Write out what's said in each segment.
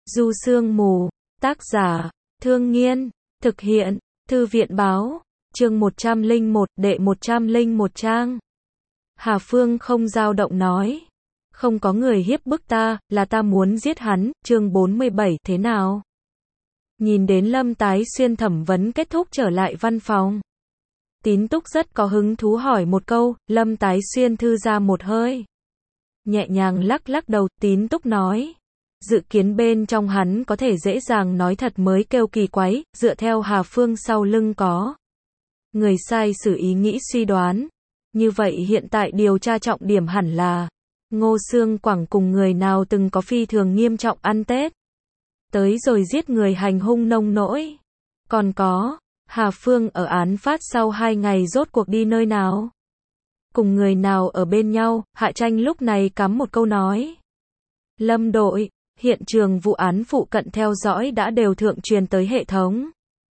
Du Sương Mù, tác giả, Thương Nghiên, thực hiện, Thư viện Báo, chương 101, đệ 101 trang. Hà Phương không dao động nói. Không có người hiếp bức ta, là ta muốn giết hắn, chương 47, thế nào? Nhìn đến Lâm Tái Xuyên thẩm vấn kết thúc trở lại văn phòng. Tín Túc rất có hứng thú hỏi một câu, Lâm Tái Xuyên thư ra một hơi. Nhẹ nhàng lắc lắc đầu, Tín Túc nói. Dự kiến bên trong hắn có thể dễ dàng nói thật mới kêu kỳ quái, dựa theo Hà Phương sau lưng có. Người sai xử ý nghĩ suy đoán. Như vậy hiện tại điều tra trọng điểm hẳn là Ngô Sương Quảng cùng người nào từng có phi thường nghiêm trọng ăn Tết. Tới rồi giết người hành hung nông nỗi. Còn có, Hà Phương ở án phát sau 2 ngày rốt cuộc đi nơi nào? Cùng người nào ở bên nhau? Hạ Tranh lúc này cắm một câu nói. Lâm đội, hiện trường vụ án phụ cận theo dõi đã đều thượng truyền tới hệ thống.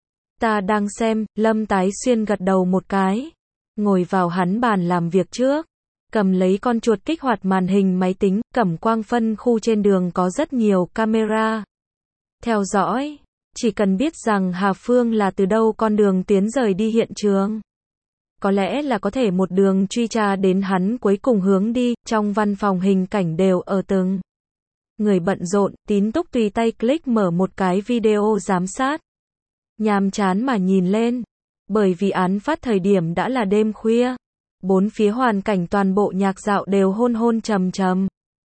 Ta đang xem, Lâm Tái Xuyên gật đầu một cái. Ngồi vào hắn bàn làm việc trước. Cầm lấy con chuột kích hoạt màn hình máy tính, Cẩm Quang phân khu trên đường có rất nhiều camera. Theo dõi, chỉ cần biết rằng Hà Phương là từ đâu con đường tiến rời đi hiện trường. Có lẽ là có thể một đường truy tra đến hắn cuối cùng hướng đi, trong văn phòng hình cảnh đều ở từng. Người bận rộn, Tín Túc tùy tay click mở một cái video giám sát. Nhàm chán mà nhìn lên. Bởi vì án phát thời điểm đã là đêm khuya. Bốn phía hoàn cảnh toàn bộ nhạc dạo đều hôn hôn trầm trầm.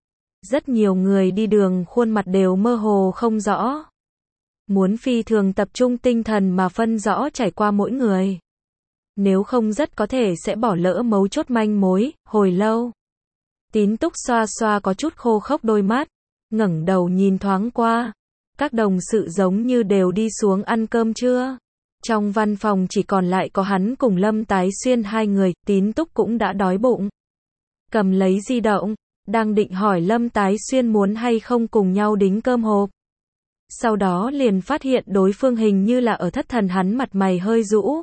Rất nhiều người đi đường khuôn mặt đều mơ hồ không rõ. Muốn phi thường tập trung tinh thần mà phân rõ trải qua mỗi người. Nếu không rất có thể sẽ bỏ lỡ mấu chốt manh mối, hồi lâu. Tín Túc xoa xoa có chút khô khốc đôi mắt, ngẩng đầu nhìn thoáng qua. Các đồng sự giống như đều đi xuống ăn cơm trưa. Trong văn phòng chỉ còn lại có hắn cùng Lâm Tái Xuyên 2 người, Tín Túc cũng đã đói bụng. Cầm lấy di động, đang định hỏi Lâm Tái Xuyên muốn hay không cùng nhau đính cơm hộp. Sau đó liền phát hiện đối phương hình như là ở thất thần, hắn mặt mày hơi rũ.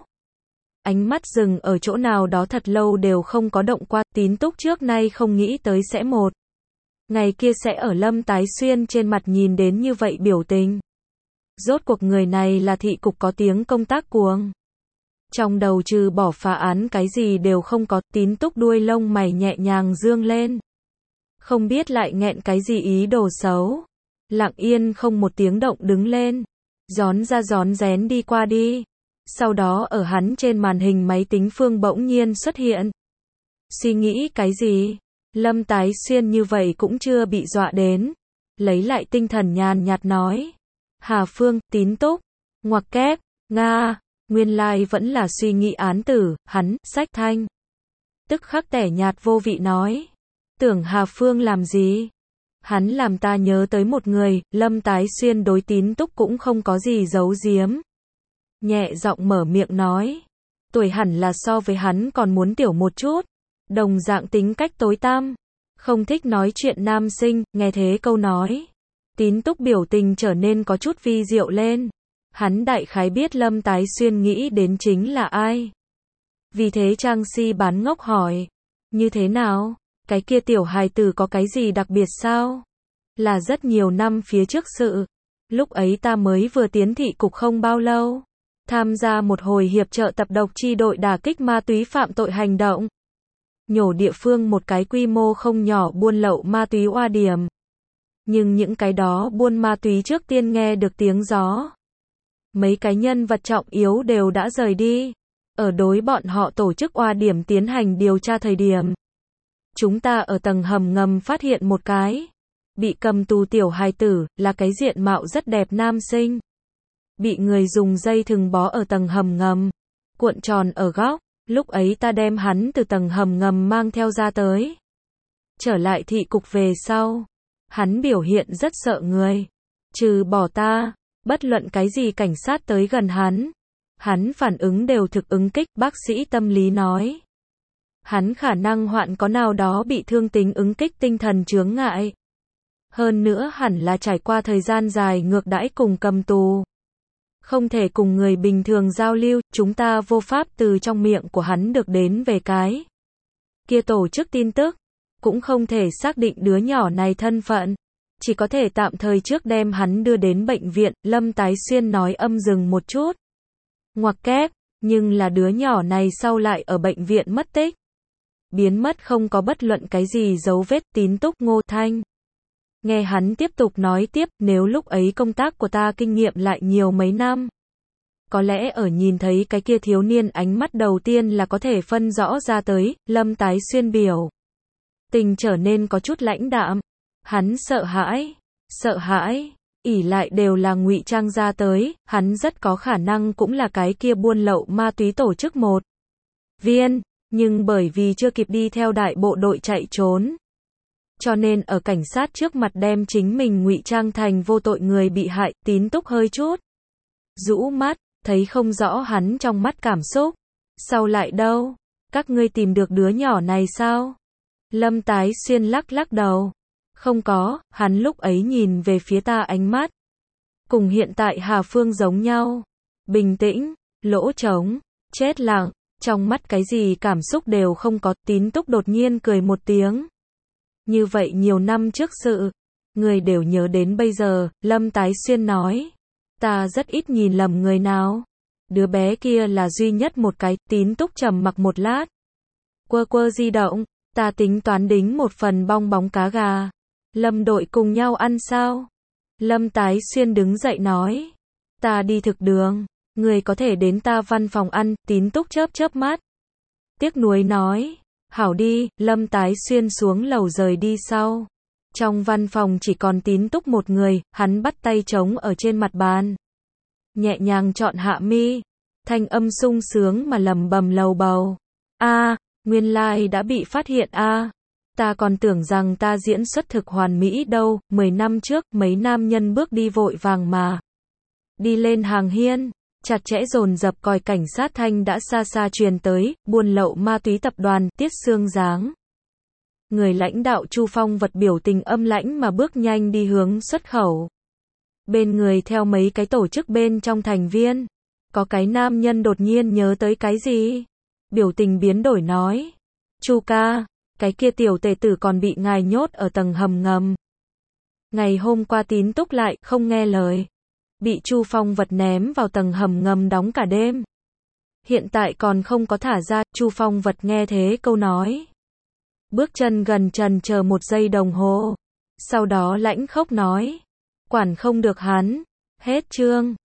Ánh mắt dừng ở chỗ nào đó thật lâu đều không có động qua. Tín Túc trước nay không nghĩ tới sẽ một ngày kia sẽ ở Lâm Tái Xuyên trên mặt nhìn đến như vậy biểu tình. Rốt cuộc người này là thị cục có tiếng công tác cuồng. Trong đầu trừ bỏ phá án cái gì đều không có. Tín Túc đuôi lông mày nhẹ nhàng dương lên. Không biết lại nghẹn cái gì ý đồ xấu. Lặng yên không một tiếng động đứng lên. Rón ra rón rén đi qua đi. Sau đó ở hắn trên màn hình máy tính phương bỗng nhiên xuất hiện. Suy nghĩ cái gì? Lâm Tái Xuyên như vậy cũng chưa bị dọa đến. Lấy lại tinh thần nhàn nhạt nói. Hà Phương, Tín Túc, ngoặc kép, Nga, nguyên lai vẫn là suy nghĩ án tử, hắn, sách thanh. Tức khắc tẻ nhạt vô vị nói. Tưởng Hà Phương làm gì? Hắn làm ta nhớ tới một người. Lâm Tái Xuyên đối Tín Túc cũng không có gì giấu giếm. Nhẹ giọng mở miệng nói. Tuổi hẳn là so với hắn còn muốn tiểu một chút. Đồng dạng tính cách tối tăm. Không thích nói chuyện nam sinh, nghe thế câu nói. Tín Túc biểu tình trở nên có chút vi diệu lên. Hắn đại khái biết Lâm Tái Xuyên nghĩ đến chính là ai. Vì thế Trang Si bán ngốc hỏi. Như thế nào? Cái kia tiểu hài tử có cái gì đặc biệt sao? Là rất nhiều năm phía trước sự. Lúc ấy ta mới vừa tiến thị cục không bao lâu. Tham gia một hồi hiệp trợ tập độc chi đội đả kích ma túy phạm tội hành động. Nhổ địa phương một cái quy mô không nhỏ buôn lậu ma túy oa điểm. Nhưng những cái đó buôn ma túy trước tiên nghe được tiếng gió. Mấy cái nhân vật trọng yếu đều đã rời đi. Ở đối bọn họ tổ chức oa điểm tiến hành điều tra thời điểm. Chúng ta ở tầng hầm ngầm phát hiện một cái. Bị cầm tù tiểu hài tử, là cái diện mạo rất đẹp nam sinh. Bị người dùng dây thừng bó ở tầng hầm ngầm. Cuộn tròn ở góc. Lúc ấy ta đem hắn từ tầng hầm ngầm mang theo ra tới. Trở lại thị cục về sau. Hắn biểu hiện rất sợ người. Trừ bỏ ta, bất luận cái gì cảnh sát tới gần hắn. Hắn phản ứng đều thực ứng kích, bác sĩ tâm lý nói. Hắn khả năng hoạn có nào đó bị thương tính ứng kích tinh thần chướng ngại. Hơn nữa hẳn là trải qua thời gian dài ngược đãi cùng cầm tù. Không thể cùng người bình thường giao lưu, chúng ta vô pháp từ trong miệng của hắn được đến về cái kia tổ chức tin tức. Cũng không thể xác định đứa nhỏ này thân phận. chỉ có thể tạm thời trước đem hắn đưa đến bệnh viện, Lâm Tái Xuyên nói âm dừng một chút. Ngoặc kép, nhưng là đứa nhỏ này sau lại ở bệnh viện mất tích. Biến mất không có bất luận cái gì dấu vết, Tín túc Ngô Thanh. Nghe hắn tiếp tục nói tiếp, nếu lúc ấy công tác của ta kinh nghiệm lại nhiều mấy năm. Có lẽ ở nhìn thấy cái kia thiếu niên ánh mắt đầu tiên là có thể phân rõ ra tới, Lâm Tái Xuyên biểu. Tình trở nên có chút lãnh đạm. Hắn sợ hãi, ỉ lại đều là ngụy trang ra tới, hắn rất có khả năng cũng là cái kia buôn lậu ma túy tổ chức một viên, nhưng bởi vì chưa kịp đi theo đại bộ đội chạy trốn. Cho nên ở cảnh sát trước mặt đem chính mình ngụy trang thành vô tội người bị hại, Tín túc hơi chút rũ mắt, thấy không rõ hắn trong mắt cảm xúc. Sau lại đâu? Các ngươi tìm được đứa nhỏ này sao? Lâm Tái Xuyên lắc lắc đầu. Không có, hắn lúc ấy nhìn về phía ta ánh mắt. Cùng hiện tại Hà Phương giống nhau. Bình tĩnh, lỗ trống, chết lặng, trong mắt cái gì cảm xúc đều không có. Tín túc đột nhiên cười một tiếng. Như vậy nhiều năm trước sự, người đều nhớ đến bây giờ, Lâm Tái Xuyên nói. Ta rất ít nhìn lầm người nào. Đứa bé kia là duy nhất một cái. Tín túc trầm mặc một lát. Quơ di động, ta tính toán đính một phần bong bóng cá gà. Lâm đội cùng nhau ăn sao? Lâm Tái Xuyên đứng dậy nói. Ta đi thực đường, người có thể đến ta văn phòng ăn. Tín túc chớp mắt. Tiếc nuối nói. Hảo đi, Lâm Tái Xuyên xuống lầu rời đi sau. Trong văn phòng chỉ còn Tín túc một người, hắn bắt tay trống ở trên mặt bàn. Nhẹ nhàng chọn hạ mi, thanh âm sung sướng mà lẩm bẩm lầu bầu. Nguyên lai đã bị phát hiện ta còn tưởng rằng ta diễn xuất thực hoàn mỹ đâu, 10 năm trước, mấy nam nhân bước đi vội vàng mà. Đi lên hàng hiên, chặt chẽ dồn dập còi cảnh sát thanh đã xa xa truyền tới, buôn lậu ma túy tập đoàn, Tiết Sương Giáng. Người lãnh đạo Chu Phong Vật biểu tình âm lãnh mà bước nhanh đi hướng xuất khẩu. Bên người theo mấy cái tổ chức bên trong thành viên. Có cái nam nhân đột nhiên nhớ tới cái gì? Biểu tình biến đổi nói. Chu ca, cái kia tiểu tể tử còn bị ngài nhốt ở tầng hầm ngầm. Ngày hôm qua Tín túc lại không nghe lời. Bị Chu Phong Vật ném vào tầng hầm ngầm đóng cả đêm. Hiện tại còn không có thả ra. Chu Phong Vật nghe thế câu nói. Bước chân gần trần chờ một giây đồng hồ. Sau đó lãnh khốc nói. Quản không được hắn. Hết chương.